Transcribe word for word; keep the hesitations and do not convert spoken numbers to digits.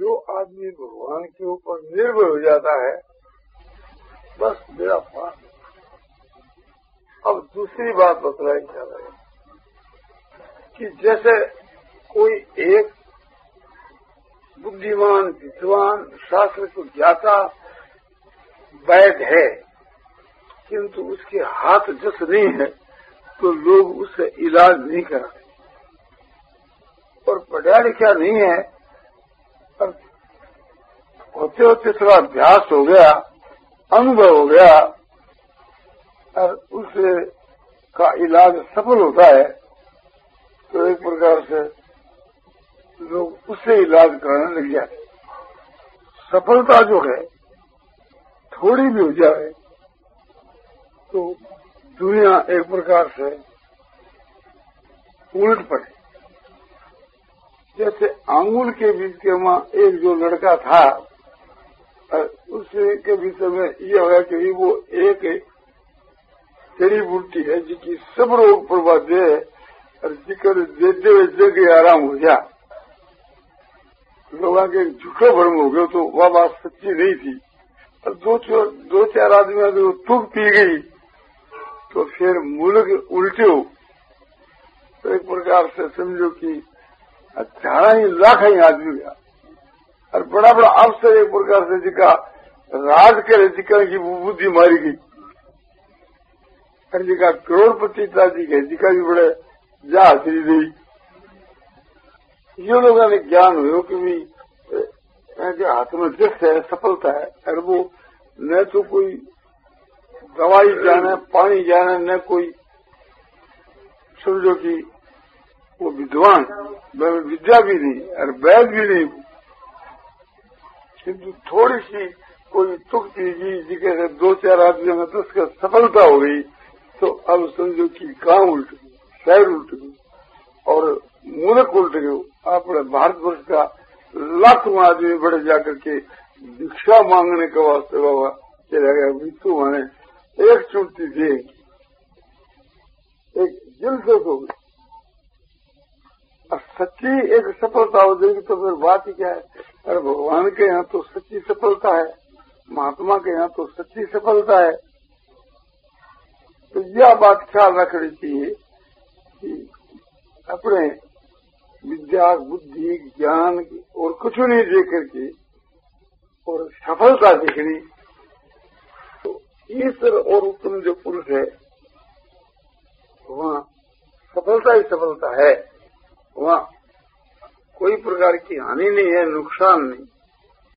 जो आदमी भगवान के ऊपर निर्भर हो जाता है बस मेरा पास। अब दूसरी बात बतलाई जा रही है कि जैसे कोई एक बुद्धिमान विद्वान शास्त्र को ज्ञाता वैद्य है किंतु उसके हाथ जस नहीं है तो लोग उससे इलाज नहीं कराते, और पढ़ा लिखा नहीं है और होते होते थोड़ा अभ्यास हो गया, अनुभव हो गया और उससे का इलाज सफल होता है तो एक प्रकार से लोग उससे इलाज कराने लग जाते। सफलता जो है थोड़ी भी हो जाए तो दुनिया एक प्रकार से उलट पड़े। जैसे आंगुल के बीच के वहां एक जो लड़का था उसके विषय में यह होगा कि वो एक जड़ी बूटी है जिसकी सब रोग प्रभा दे और जिक्र देते हुए जग आराम हो जा। लोगों के झूठो भ्रम हो गया तो वह बात सच्ची नहीं थी और दो चार दो चार आदमी अगर वो तुक पी गई तो फिर मुल्क उल्टे हो तो एक प्रकार से समझो कि अठारह ही लाख ही आदमी गया और बड़ा बड़ा अफसर एक प्रकार से जिका राज करे जिका की बुद्धि मारी गई और जिका करोड़पति था जी गए जिका भी बड़े जा हासिल गई। ये लोगों ने ज्ञान हुए कि भी हाथ में जस है सफलता है और वो न तो कोई दवाई जाने पानी जाने न कोई समझो कि वो विद्वान विद्या भी नहीं और वैद भी नहीं किंतु थोड़ी सी कोई तुक पीगी जिसे दो चार आदमियों में तो उसका सफलता हो गई तो अब समझो कि गांव उल्ट गई, शहर उल्ट गई और मुल्क उल्ट गए। अपने भारतवर्ष का लाखों आदमी बड़े जाकर के भिक्षा मांगने के वास्ते बाबा चला गया मृत्यु माने एक चुटती दे एक दिल से हो गई और सच्ची एक सफलता हो जाएगी तो फिर बात ही क्या है। अरे भगवान के यहाँ तो सच्ची सफलता है, महात्मा के यहाँ तो सच्ची सफलता है। तो यह बात ख्याल रखनी चाहिए कि अपने विद्या बुद्धि ज्ञान और कुछ नहीं देख करके और सफलता देखनी तो ईश्वर और उत्तम जो पुरुष है वहाँ सफलता ही सफलता है, वहाँ कोई प्रकार की हानि नहीं है, नुकसान नहीं।